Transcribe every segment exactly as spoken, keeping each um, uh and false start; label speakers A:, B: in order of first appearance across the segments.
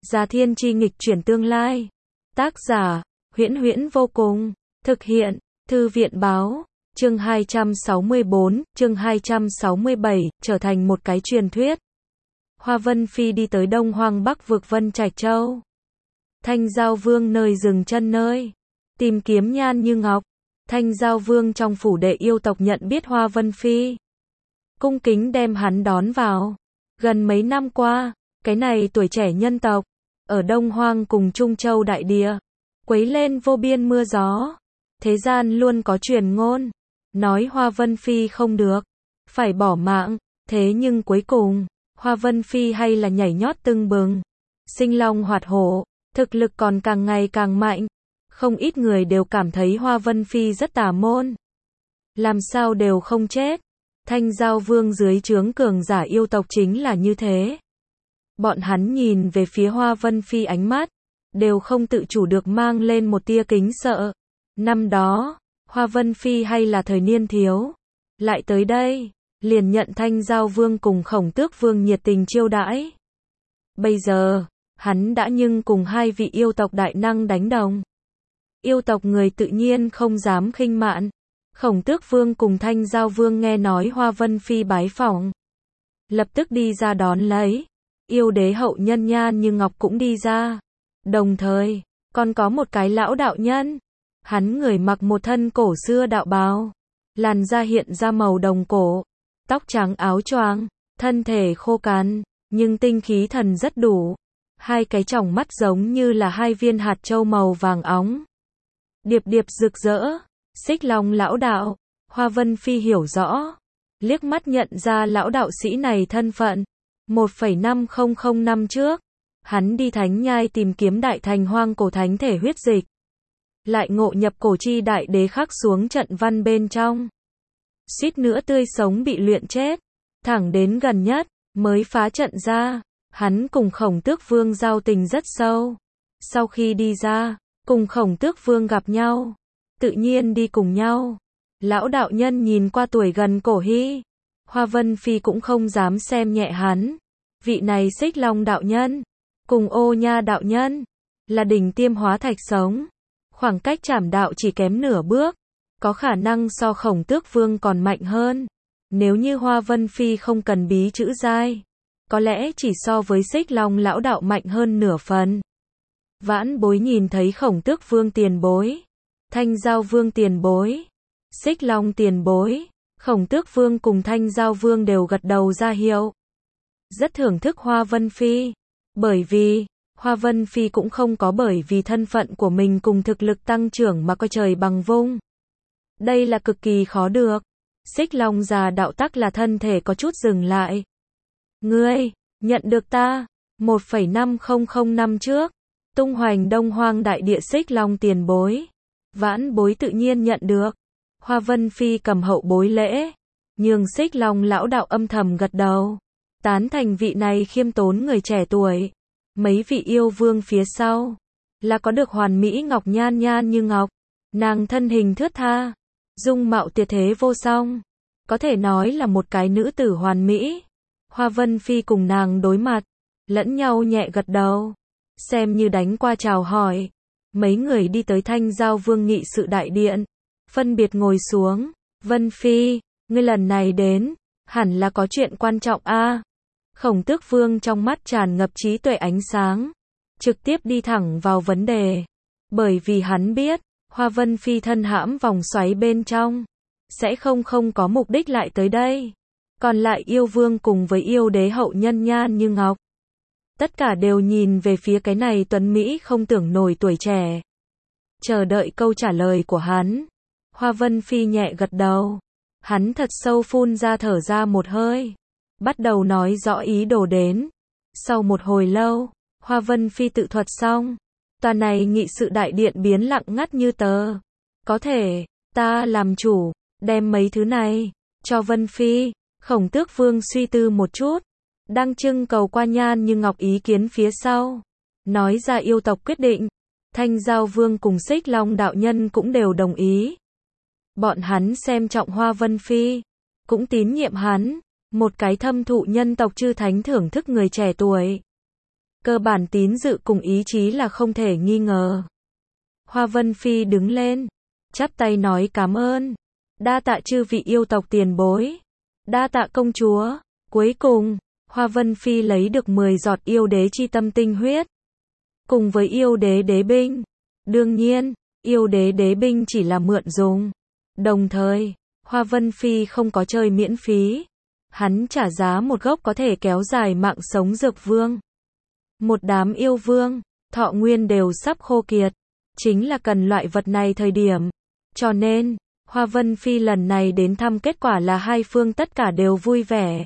A: Già Thiên Chi nghịch chuyển tương lai. Tác giả, Huyễn Huyễn vô cùng. Thực hiện, Thư viện báo. Chương hai trăm sáu mươi bốn, chương hai trăm sáu mươi bảy, trở thành một cái truyền thuyết. Hoa Vân Phi đi tới Đông Hoang Bắc vực Vân Trạch Châu. Thanh Giao Vương nơi dừng chân nơi. Tìm kiếm Nhan Như Ngọc. Thanh Giao Vương trong phủ đệ yêu tộc nhận biết Hoa Vân Phi. Cung kính đem hắn đón vào. Gần mấy năm qua, cái này tuổi trẻ nhân tộc, ở Đông Hoang cùng Trung Châu đại địa, quấy lên vô biên mưa gió. Thế gian luôn có truyền ngôn, nói Hoa Vân Phi không được, phải bỏ mạng, thế nhưng cuối cùng, Hoa Vân Phi hay là nhảy nhót tưng bừng, sinh long hoạt hổ, thực lực còn càng ngày càng mạnh. Không ít người đều cảm thấy Hoa Vân Phi rất tà môn. Làm sao đều không chết. Thanh Giao Vương dưới trướng cường giả yêu tộc chính là như thế. Bọn hắn nhìn về phía Hoa Vân Phi ánh mắt, đều không tự chủ được mang lên một tia kính sợ. Năm đó, Hoa Vân Phi hay là thời niên thiếu, lại tới đây, liền nhận Thanh Giao Vương cùng Khổng Tước Vương nhiệt tình chiêu đãi. Bây giờ, hắn đã nhưng cùng hai vị yêu tộc đại năng đánh đồng. Yêu tộc người tự nhiên không dám khinh mạn. Khổng Tước Vương cùng Thanh Giao Vương nghe nói Hoa Vân Phi bái phỏng, lập tức đi ra đón lấy. Yêu đế hậu nhân Nhan Như Ngọc cũng đi ra. Đồng thời, còn có một cái lão đạo nhân. Hắn người mặc một thân cổ xưa đạo bào, làn da hiện ra màu đồng cổ, tóc trắng áo choàng, thân thể khô cằn, nhưng tinh khí thần rất đủ. Hai cái tròng mắt giống như là hai viên hạt châu màu vàng óng, điệp điệp rực rỡ. Xích Long lão đạo. Hoa Vân Phi hiểu rõ, liếc mắt nhận ra lão đạo sĩ này thân phận. một phẩy năm không không năm trước, hắn đi Thánh Nhai tìm kiếm đại thành hoang cổ thánh thể huyết dịch, lại ngộ nhập cổ chi đại đế khắc xuống trận văn bên trong, suýt nữa tươi sống bị luyện chết. Thẳng đến gần nhất, mới phá trận ra. Hắn cùng Khổng Tước Vương giao tình rất sâu. Sau khi đi ra, cùng Khổng Tước Vương gặp nhau, tự nhiên đi cùng nhau. Lão đạo nhân nhìn qua tuổi gần cổ hy, Hoa Vân Phi cũng không dám xem nhẹ hắn. Vị này Xích Long đạo nhân, cùng Ô Nha đạo nhân, là đỉnh tiêm hóa thạch sống. Khoảng cách trảm đạo chỉ kém nửa bước, có khả năng so Khổng Tước Vương còn mạnh hơn. Nếu như Hoa Vân Phi không cần bí chữ giai, có lẽ chỉ so với Xích Long lão đạo mạnh hơn nửa phần. Vãn bối nhìn thấy Khổng Tước Vương tiền bối, Thanh Giao Vương tiền bối, Xích Long tiền bối, Khổng Tước Vương cùng Thanh Giao Vương đều gật đầu ra hiệu. Rất thưởng thức Hoa Vân Phi, bởi vì, Hoa Vân Phi cũng không có bởi vì thân phận của mình cùng thực lực tăng trưởng mà coi trời bằng vung. Đây là cực kỳ khó được. Xích Long già đạo tắc là thân thể có chút dừng lại. Ngươi, nhận được ta, một phẩy năm không không năm trước, tung hoành Đông Hoang đại địa Xích Long tiền bối. Vãn bối tự nhiên nhận được. Hoa Vân Phi cầm hậu bối lễ, nhường Xích Long lão đạo âm thầm gật đầu, tán thành vị này khiêm tốn người trẻ tuổi. Mấy vị yêu vương phía sau, là có được hoàn mỹ ngọc nhan Nhan Như Ngọc. Nàng thân hình thướt tha, dung mạo tuyệt thế vô song, có thể nói là một cái nữ tử hoàn mỹ. Hoa Vân Phi cùng nàng đối mặt, lẫn nhau nhẹ gật đầu, xem như đánh qua chào hỏi. Mấy người đi tới Thanh Giao Vương nghị sự đại điện, phân biệt ngồi xuống. Vân Phi, ngươi lần này đến, hẳn là có chuyện quan trọng a. À? Khổng Tước Vương trong mắt tràn ngập trí tuệ ánh sáng, trực tiếp đi thẳng vào vấn đề. Bởi vì hắn biết, Hoa Vân Phi thân hãm vòng xoáy bên trong, sẽ không không có mục đích lại tới đây. Còn lại yêu vương cùng với yêu đế hậu nhân Nhan Như Ngọc, tất cả đều nhìn về phía cái này tuấn Mỹ không tưởng nổi tuổi trẻ, chờ đợi câu trả lời của hắn. Hoa Vân Phi nhẹ gật đầu, hắn thật sâu phun ra thở ra một hơi, bắt đầu nói rõ ý đồ đến. Sau một hồi lâu, Hoa Vân Phi tự thuật xong, toàn này nghị sự đại điện biến lặng ngắt như tờ. Có thể, ta làm chủ, đem mấy thứ này cho Vân Phi. Khổng Tước Vương suy tư một chút, đang trưng cầu qua Nhan Như Ngọc ý kiến phía sau, nói ra yêu tộc quyết định. Thanh Giao Vương cùng Xích Long đạo nhân cũng đều đồng ý. Bọn hắn xem trọng Hoa Vân Phi, cũng tín nhiệm hắn, một cái thâm thụ nhân tộc chư thánh thưởng thức người trẻ tuổi. cơ bản tín dự cùng ý chí là không thể nghi ngờ. Hoa Vân Phi đứng lên, chắp tay nói cảm ơn, đa tạ chư vị yêu tộc tiền bối, đa tạ công chúa. Cuối cùng, Hoa Vân Phi lấy được mười giọt yêu đế chi tâm tinh huyết, cùng với yêu đế đế binh. Đương nhiên, yêu đế đế binh chỉ là mượn dùng. Đồng thời, Hoa Vân Phi không có chơi miễn phí. Hắn trả giá một gốc có thể kéo dài mạng sống dược vương. Một đám yêu vương, thọ nguyên đều sắp khô kiệt. Chính là cần loại vật này thời điểm. Cho nên, Hoa Vân Phi lần này đến thăm kết quả là hai phương tất cả đều vui vẻ.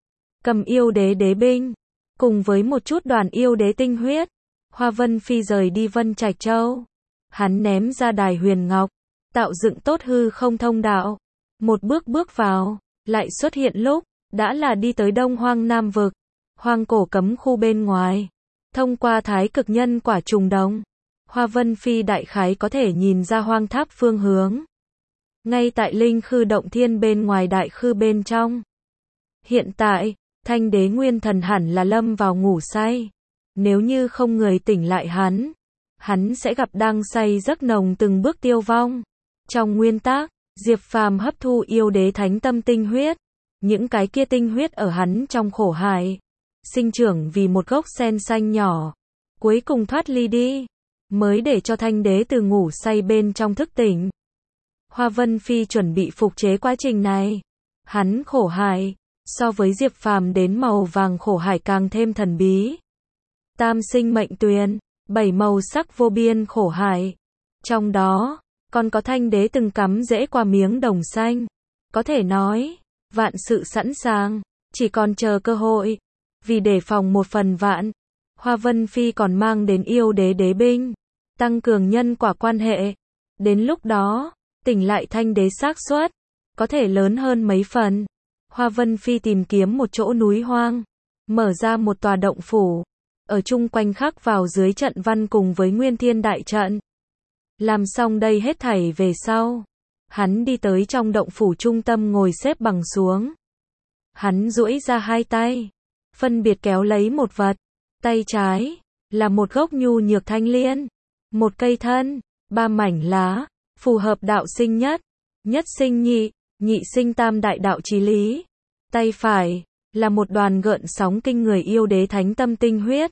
A: Cầm yêu đế đế binh, cùng với một chút đoàn yêu đế tinh huyết, Hoa Vân Phi rời đi Vân Trạch Châu. Hắn ném ra đài huyền ngọc, tạo dựng tốt hư không thông đạo. Một bước bước vào, lại xuất hiện lúc, đã là đi tới Đông Hoang Nam Vực, hoang cổ cấm khu bên ngoài. Thông qua thái cực nhân quả trùng đồng, Hoa Vân Phi đại khái có thể nhìn ra hoang tháp phương hướng. Ngay tại linh khư động thiên bên ngoài đại khư bên trong. Hiện tại, Thanh đế nguyên thần hẳn là lâm vào ngủ say. Nếu như không người tỉnh lại hắn, hắn sẽ gặp đang say giấc nồng từng bước tiêu vong. Trong nguyên tắc, Diệp Phàm hấp thu yêu đế thánh tâm tinh huyết. Những cái kia tinh huyết ở hắn trong khổ hải, sinh trưởng vì một gốc sen xanh nhỏ. Cuối cùng thoát ly đi, mới để cho thanh đế từ ngủ say bên trong thức tỉnh. Hoa Vân Phi chuẩn bị phục chế quá trình này. Hắn khổ hải, so với Diệp Phàm đến màu vàng khổ hải càng thêm thần bí. Tam sinh mệnh tuyền, bảy màu sắc vô biên khổ hải. Trong đó, còn có thanh đế từng cắm rễ qua miếng đồng xanh. Có thể nói, vạn sự sẵn sàng, chỉ còn chờ cơ hội. Vì đề phòng một phần vạn, Hoa Vân Phi còn mang đến yêu đế đế binh, tăng cường nhân quả quan hệ. Đến lúc đó, tỉnh lại thanh đế xác suất có thể lớn hơn mấy phần. Hoa Vân Phi tìm kiếm một chỗ núi hoang, mở ra một tòa động phủ, ở chung quanh khắc vào dưới trận văn cùng với Nguyên Thiên đại trận. Làm xong đây hết thảy về sau, hắn đi tới trong động phủ trung tâm ngồi xếp bằng xuống. Hắn duỗi ra hai tay, phân biệt kéo lấy một vật. Tay trái là một gốc nhu nhược thanh liên, một cây thân, ba mảnh lá, phù hợp đạo sinh nhất, nhất sinh nhị, nhị sinh tam đại đạo chí lý. Tay phải là một đoàn gợn sóng kinh người yêu đế thánh tâm tinh huyết.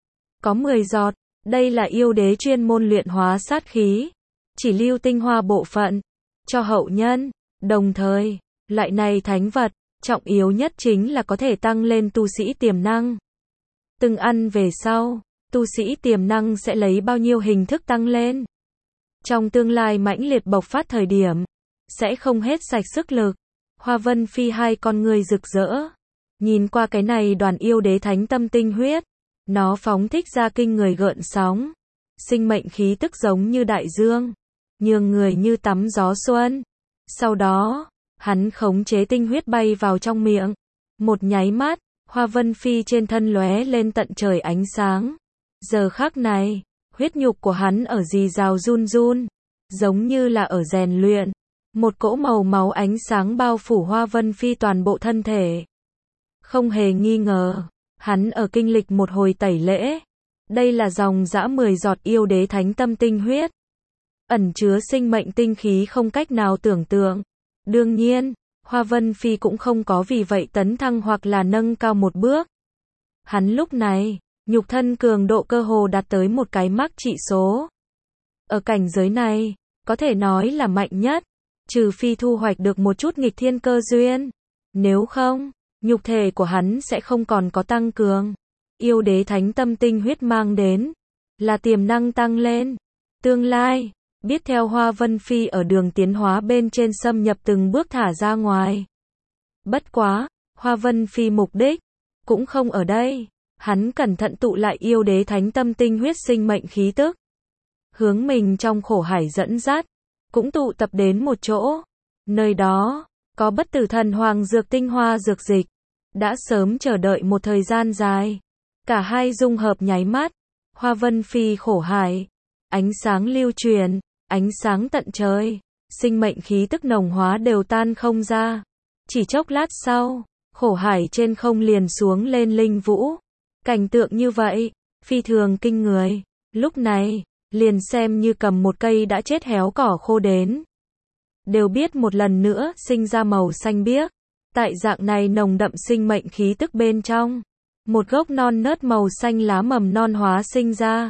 A: Có mười giọt, đây là yêu đế chuyên môn luyện hóa sát khí, chỉ lưu tinh hoa bộ phận cho hậu nhân. Đồng thời, loại này thánh vật, trọng yếu nhất chính là có thể tăng lên tu sĩ tiềm năng. Từng ăn về sau, tu sĩ tiềm năng sẽ lấy bao nhiêu hình thức tăng lên. Trong tương lai mãnh liệt bộc phát thời điểm, sẽ không hết sạch sức lực. Hoa Vân Phi hai con người rực rỡ, nhìn qua cái này đoàn yêu đế thánh tâm tinh huyết, nó phóng thích ra kinh người gợn sóng, sinh mệnh khí tức giống như đại dương, nhường người như tắm gió xuân. Sau đó, hắn khống chế tinh huyết bay vào trong miệng, một nháy mắt, Hoa Vân Phi trên thân lóe lên tận trời ánh sáng. Giờ khắc này, huyết nhục của hắn ở rì rào run run, giống như là ở rèn luyện. Một cỗ màu máu ánh sáng bao phủ Hoa Vân Phi toàn bộ thân thể. Không hề nghi ngờ, hắn ở kinh lịch một hồi tẩy lễ. Đây là dòng dã mười giọt yêu đế thánh tâm tinh huyết, ẩn chứa sinh mệnh tinh khí không cách nào tưởng tượng. Đương nhiên, Hoa Vân Phi cũng không có vì vậy tấn thăng hoặc là nâng cao một bước. Hắn lúc này, nhục thân cường độ cơ hồ đạt tới một cái mắc trị số. Ở cảnh giới này, có thể nói là mạnh nhất, trừ phi thu hoạch được một chút nghịch thiên cơ duyên. Nếu không, nhục thể của hắn sẽ không còn có tăng cường. Yêu đế thánh tâm tinh huyết mang đến, là tiềm năng tăng lên. Tương lai, biết theo Hoa Vân Phi ở đường tiến hóa bên trên xâm nhập từng bước thả ra ngoài. Bất quá, Hoa Vân Phi mục đích, cũng không ở đây. Hắn cẩn thận tụ lại yêu đế thánh tâm tinh huyết sinh mệnh khí tức. Hướng mình trong khổ hải dẫn dắt, cũng tụ tập đến một chỗ. Nơi đó, có bất tử thần hoàng dược tinh hoa dược dịch. Đã sớm chờ đợi một thời gian dài. Cả hai dung hợp nháy mắt. Hoa Vân Phi khổ hải. Ánh sáng lưu truyền, ánh sáng tận trời. Sinh mệnh khí tức nồng hóa đều tan không ra. Chỉ chốc lát sau, khổ hải trên không liền xuống lên linh vũ. Cảnh tượng như vậy, phi thường kinh người. Lúc này, liền xem như cầm một cây đã chết héo cỏ khô đến, đều biết một lần nữa sinh ra màu xanh biếc. Tại dạng này nồng đậm sinh mệnh khí tức bên trong, một gốc non nớt màu xanh lá mầm non hóa sinh ra.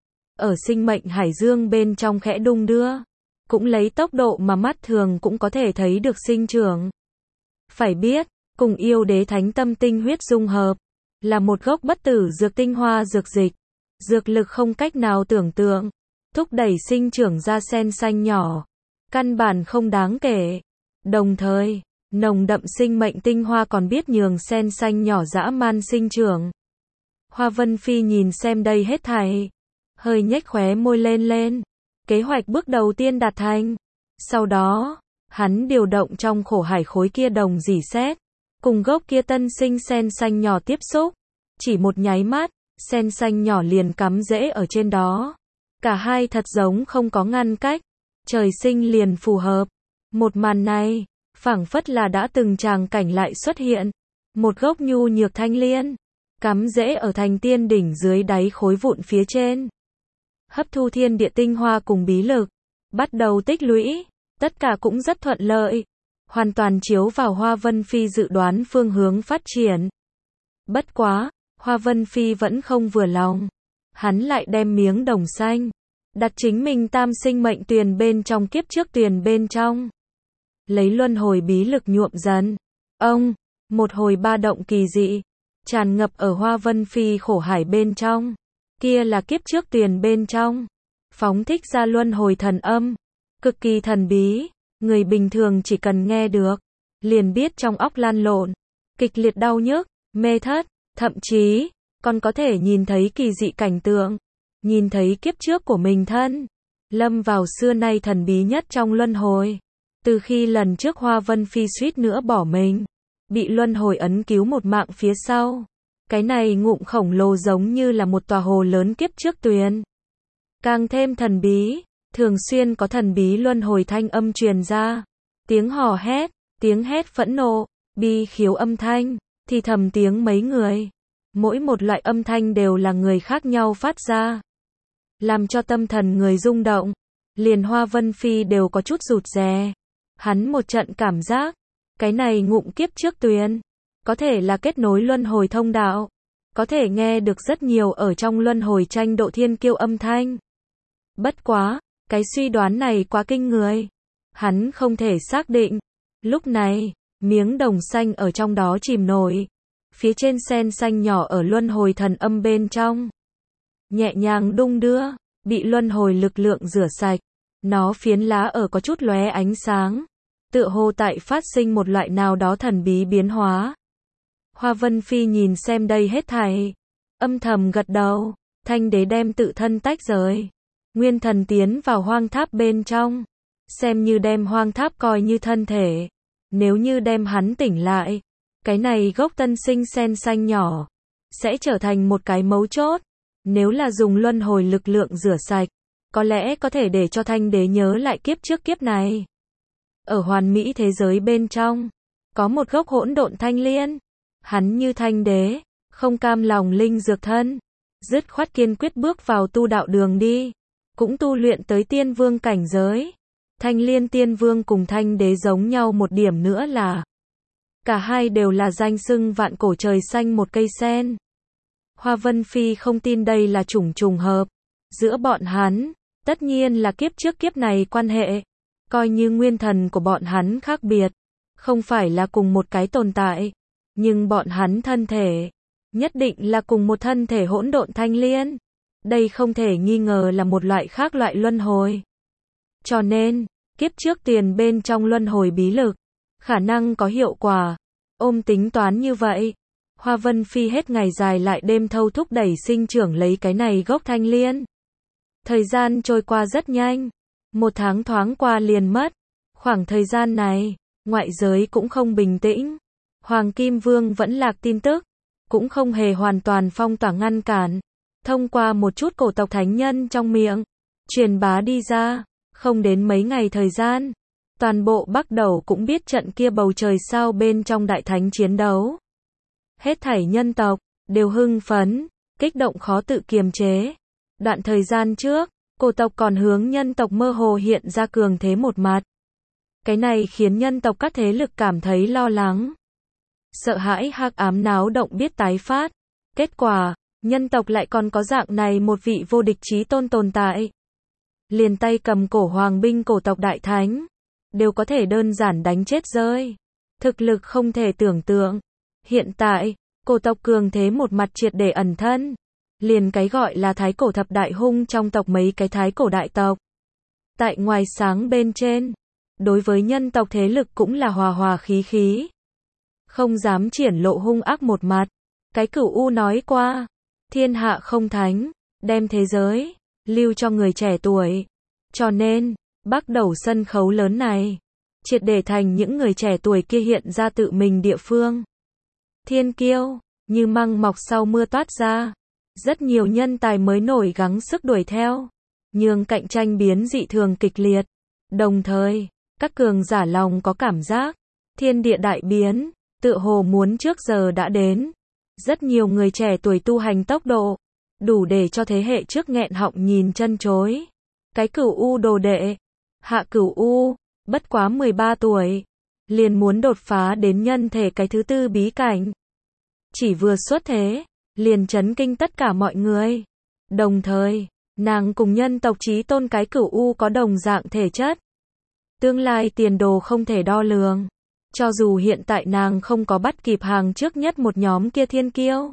A: Ở sinh mệnh hải dương bên trong khẽ đung đưa, cũng lấy tốc độ mà mắt thường cũng có thể thấy được sinh trưởng. Phải biết, cùng yêu đế thánh tâm tinh huyết dung hợp, là một gốc bất tử dược tinh hoa dược dịch. Dược lực không cách nào tưởng tượng, thúc đẩy sinh trưởng ra sen xanh nhỏ, căn bản không đáng kể. Đồng thời, nồng đậm sinh mệnh tinh hoa còn biết nhường sen xanh nhỏ dã man sinh trưởng. Hoa Vân Phi nhìn xem đây hết thảy, hơi nhếch khóe môi lên lên. Kế hoạch bước đầu tiên đạt thành. Sau đó, hắn điều động trong khổ hải khối kia đồng dỉ xét, cùng gốc kia tân sinh sen xanh nhỏ tiếp xúc. Chỉ một nháy mắt, sen xanh nhỏ liền cắm rễ ở trên đó. Cả hai thật giống không có ngăn cách, trời sinh liền phù hợp. Một màn này, phảng phất là đã từng tràng cảnh lại xuất hiện. Một gốc nhu nhược thanh liên, cắm rễ ở thành tiên đỉnh dưới đáy khối vụn phía trên. Hấp thu thiên địa tinh hoa cùng bí lực, bắt đầu tích lũy, tất cả cũng rất thuận lợi, hoàn toàn chiếu vào Hoa Vân Phi dự đoán phương hướng phát triển. Bất quá, Hoa Vân Phi vẫn không vừa lòng, hắn lại đem miếng đồng xanh, đặt chính mình tam sinh mệnh tuyền bên trong kiếp trước tuyền bên trong. Lấy luân hồi bí lực nhuộm dần. Ông, một hồi ba động kỳ dị, tràn ngập ở Hoa Vân Phi khổ hải bên trong. Kia là kiếp trước tuyền bên trong, phóng thích ra luân hồi thần âm, cực kỳ thần bí, người bình thường chỉ cần nghe được, liền biết trong óc lan lộn, kịch liệt đau nhức, mê thất, thậm chí, còn có thể nhìn thấy kỳ dị cảnh tượng, nhìn thấy kiếp trước của mình thân, lâm vào xưa nay thần bí nhất trong luân hồi. Từ khi lần trước Hoa Vân Phi suýt nữa bỏ mình, bị luân hồi ấn cứu một mạng phía sau. Cái này ngụm khổng lồ giống như là một tòa hồ lớn kiếp trước tuyền. Càng thêm thần bí, thường xuyên có thần bí luân hồi thanh âm truyền ra. Tiếng hò hét, tiếng hét phẫn nộ, bi khiếu âm thanh, thì thầm tiếng mấy người. Mỗi một loại âm thanh đều là người khác nhau phát ra. Làm cho tâm thần người rung động. Liền Hoa Vân Phi đều có chút rụt rè. Hắn một trận cảm giác, cái này ngụm kiếp trước tuyền, có thể là kết nối luân hồi thông đạo, có thể nghe được rất nhiều ở trong luân hồi tranh độ thiên kiêu âm thanh. Bất quá, cái suy đoán này quá kinh người. Hắn không thể xác định. Lúc này, miếng đồng xanh ở trong đó chìm nổi. Phía trên sen xanh nhỏ ở luân hồi thần âm bên trong. Nhẹ nhàng đung đưa, bị luân hồi lực lượng rửa sạch. Nó phiến lá ở có chút lóe ánh sáng. Tựa hồ tại phát sinh một loại nào đó thần bí biến hóa. Hoa Vân Phi nhìn xem đây hết thảy, âm thầm gật đầu. Thanh đế đem tự thân tách rời, nguyên thần tiến vào hoang tháp bên trong, xem như đem hoang tháp coi như thân thể. Nếu như đem hắn tỉnh lại, cái này gốc tân sinh sen xanh nhỏ sẽ trở thành một cái mấu chốt. Nếu là dùng luân hồi lực lượng rửa sạch, có lẽ có thể để cho thanh đế nhớ lại kiếp trước kiếp này. Ở hoàn mỹ thế giới bên trong, có một gốc hỗn độn thanh liên. Hắn như thanh đế, không cam lòng linh dược thân, dứt khoát kiên quyết bước vào tu đạo đường đi, cũng tu luyện tới tiên vương cảnh giới. Thanh liên tiên vương cùng thanh đế giống nhau một điểm nữa là, cả hai đều là danh xưng vạn cổ trời xanh một cây sen. Hoa Vân Phi không tin đây là chủng trùng hợp giữa bọn hắn, tất nhiên là kiếp trước kiếp này quan hệ, coi như nguyên thần của bọn hắn khác biệt, không phải là cùng một cái tồn tại. Nhưng bọn hắn thân thể, nhất định là cùng một thân thể hỗn độn thanh liên. Đây không thể nghi ngờ là một loại khác loại luân hồi. Cho nên, kiếp trước tiền bên trong luân hồi bí lực, khả năng có hiệu quả. Ôm tính toán như vậy, Hoa Vân Phi hết ngày dài lại đêm thâu thúc đẩy sinh trưởng lấy cái này gốc thanh liên. Thời gian trôi qua rất nhanh. Một tháng thoáng qua liền mất. Khoảng thời gian này, ngoại giới cũng không bình tĩnh. Hoàng Kim Vương vẫn lạc tin tức, cũng không hề hoàn toàn phong tỏa ngăn cản. Thông qua một chút cổ tộc thánh nhân trong miệng, truyền bá đi ra, không đến mấy ngày thời gian. Toàn bộ Bắc Đầu cũng biết trận kia bầu trời sao bên trong đại thánh chiến đấu. Hết thảy nhân tộc, đều hưng phấn, kích động khó tự kiềm chế. Đoạn thời gian trước, cổ tộc còn hướng nhân tộc mơ hồ hiện ra cường thế một mặt. Cái này khiến nhân tộc các thế lực cảm thấy lo lắng. Sợ hãi hắc ám náo động biết tái phát. Kết quả, nhân tộc lại còn có dạng này một vị vô địch chí tôn tồn tại. Liền tay cầm cổ hoàng binh cổ tộc đại thánh, đều có thể đơn giản đánh chết rơi. Thực lực không thể tưởng tượng. Hiện tại, cổ tộc cường thế một mặt triệt để ẩn thân. Liền cái gọi là thái cổ thập đại hung trong tộc mấy cái thái cổ đại tộc. Tại ngoài sáng bên trên, đối với nhân tộc thế lực cũng là hòa hòa khí khí. Không dám triển lộ hung ác một mặt. Cái Cửu U nói qua, thiên hạ không thánh, đem thế giới lưu cho người trẻ tuổi. Cho nên, bắt đầu sân khấu lớn này, triệt để thành những người trẻ tuổi kia hiện ra tự mình địa phương. Thiên kiêu, như măng mọc sau mưa toát ra. Rất nhiều nhân tài mới nổi gắng sức đuổi theo, nhưng cạnh tranh biến dị thường kịch liệt. Đồng thời, các cường giả lòng có cảm giác, thiên địa đại biến, tựa hồ muốn trước giờ đã đến. Rất nhiều người trẻ tuổi tu hành tốc độ, đủ để cho thế hệ trước nghẹn họng nhìn chân chối. Cái Cửu U đồ đệ, Hạ Cửu U, bất quá mười ba tuổi, liền muốn đột phá đến nhân thể cái thứ tư bí cảnh. Chỉ vừa xuất thế, liền chấn kinh tất cả mọi người. Đồng thời, nàng cùng nhân tộc chí tôn cái Cửu U có đồng dạng thể chất. Tương lai tiền đồ không thể đo lường. Cho dù hiện tại nàng không có bắt kịp hàng trước nhất một nhóm kia thiên kiêu.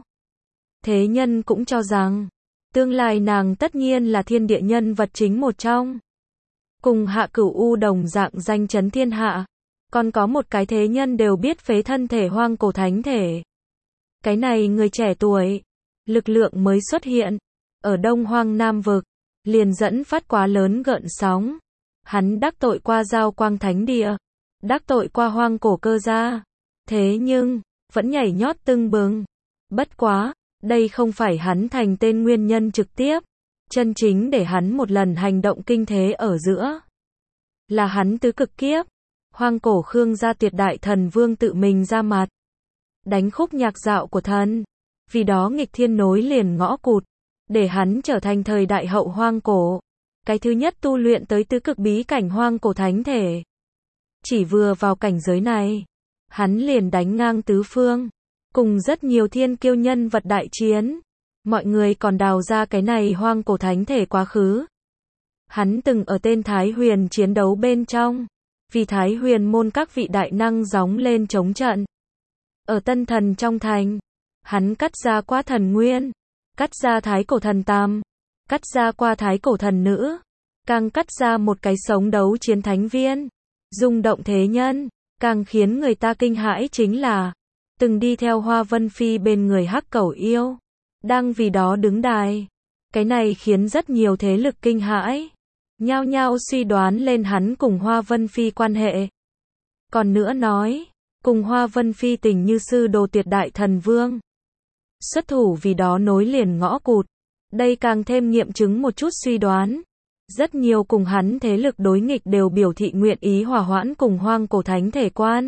A: Thế nhân cũng cho rằng, tương lai nàng tất nhiên là thiên địa nhân vật chính một trong. Cùng Hạ Cửu U đồng dạng danh chấn thiên hạ. Còn có một cái thế nhân đều biết phế thân thể hoang cổ thánh thể. Cái này người trẻ tuổi, lực lượng mới xuất hiện, ở Đông Hoang Nam Vực, liền dẫn phát quá lớn gợn sóng. Hắn đắc tội qua Giao Quang Thánh Địa, đắc tội qua hoang cổ cơ gia. Thế nhưng, vẫn nhảy nhót tưng bừng. Bất quá, đây không phải hắn thành tên nguyên nhân trực tiếp. Chân chính để hắn một lần hành động kinh thế ở giữa. Là hắn tứ cực kiếp. Hoang cổ Khương gia tuyệt đại thần vương tự mình ra mặt. Đánh khúc nhạc dạo của thần. Vì đó nghịch thiên nối liền ngõ cụt. Để hắn trở thành thời đại hậu hoang cổ. Cái thứ nhất tu luyện tới tứ cực bí cảnh hoang cổ thánh thể. Chỉ vừa vào cảnh giới này, hắn liền đánh ngang tứ phương. Cùng rất nhiều thiên kiêu nhân vật đại chiến. Mọi người còn đào ra cái này hoang cổ thánh thể quá khứ. Hắn từng ở tên Thái Huyền chiến đấu bên trong. Vì Thái Huyền môn các vị đại năng gióng lên chống trận. Ở Tân Thần trong thành, hắn cắt ra qua thần nguyên, cắt ra thái cổ thần tam, cắt ra qua thái cổ thần nữ, càng cắt ra một cái sống đấu chiến thánh viên, rung động thế nhân, càng khiến người ta kinh hãi chính là, từng đi theo Hoa Vân Phi bên người Hắc Cẩu yêu, đang vì đó đứng đài. Cái này khiến rất nhiều thế lực kinh hãi, nhao nhao suy đoán lên hắn cùng Hoa Vân Phi quan hệ. Còn nữa nói, cùng Hoa Vân Phi tình như sư đồ tuyệt đại thần vương. Xuất thủ vì đó nối liền ngõ cụt. Đây càng thêm nghiệm chứng một chút suy đoán. Rất nhiều cùng hắn thế lực đối nghịch đều biểu thị nguyện ý hòa hoãn cùng hoang cổ thánh thể quan.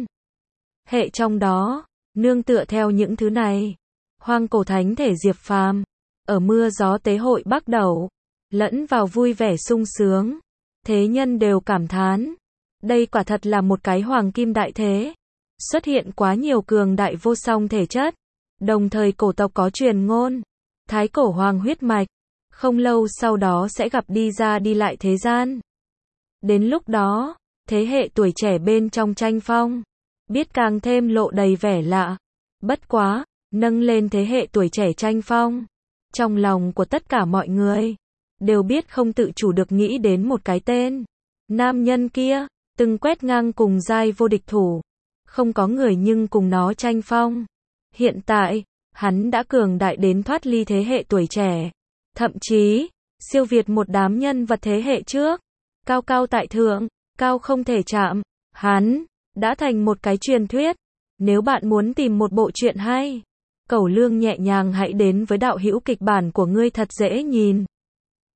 A: Hệ trong đó, nương tựa theo những thứ này. Hoang cổ thánh thể Diệp Phàm, ở mưa gió tế hội bắt đầu, lẫn vào vui vẻ sung sướng. Thế nhân đều cảm thán. Đây quả thật là một cái hoàng kim đại thế. Xuất hiện quá nhiều cường đại vô song thể chất. Đồng thời cổ tộc có truyền ngôn. Thái cổ hoàng huyết mạch. Không lâu sau đó sẽ gặp đi ra đi lại thế gian. Đến lúc đó, thế hệ tuổi trẻ bên trong tranh phong. Biết càng thêm lộ đầy vẻ lạ. Bất quá, nâng lên thế hệ tuổi trẻ tranh phong. Trong lòng của tất cả mọi người. Đều biết không tự chủ được nghĩ đến một cái tên. Nam nhân kia, từng quét ngang cùng giai vô địch thủ. Không có người nhưng cùng nó tranh phong. Hiện tại, hắn đã cường đại đến thoát ly thế hệ tuổi trẻ. Thậm chí, siêu việt một đám nhân vật thế hệ trước. Cao cao tại thượng, cao không thể chạm. Hắn, đã thành một cái truyền thuyết. Nếu bạn muốn tìm một bộ truyện hay, Cẩu Lương nhẹ nhàng hãy đến với đạo hữu kịch bản của ngươi thật dễ nhìn.